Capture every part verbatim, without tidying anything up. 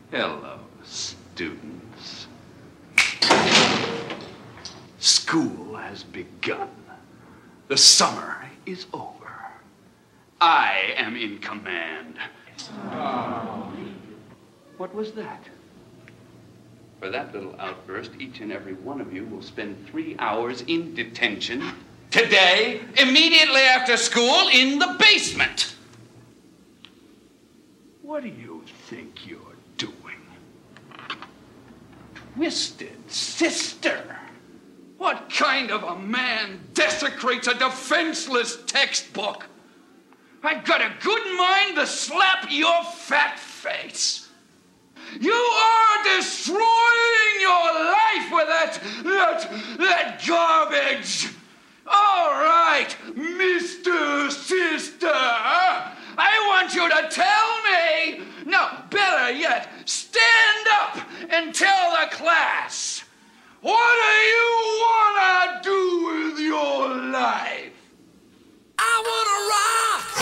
Hello, students. School has begun. The summer is over. I am in command. Oh. What was that? For that little outburst, each and every one of you will spend three hours in detention today, immediately after school, in the basement. What do you think you're doing? Twisted Sister. What kind of a man desecrates a defenseless textbook? I've got a good mind to slap your fat face. You are destroying your life with that, that, that garbage. All right, Mister Sister, I want you to tell me, no, better yet, stand up and tell the class, what do you want to do with your life? I want to rock.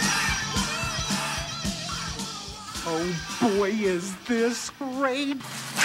Boy, is this great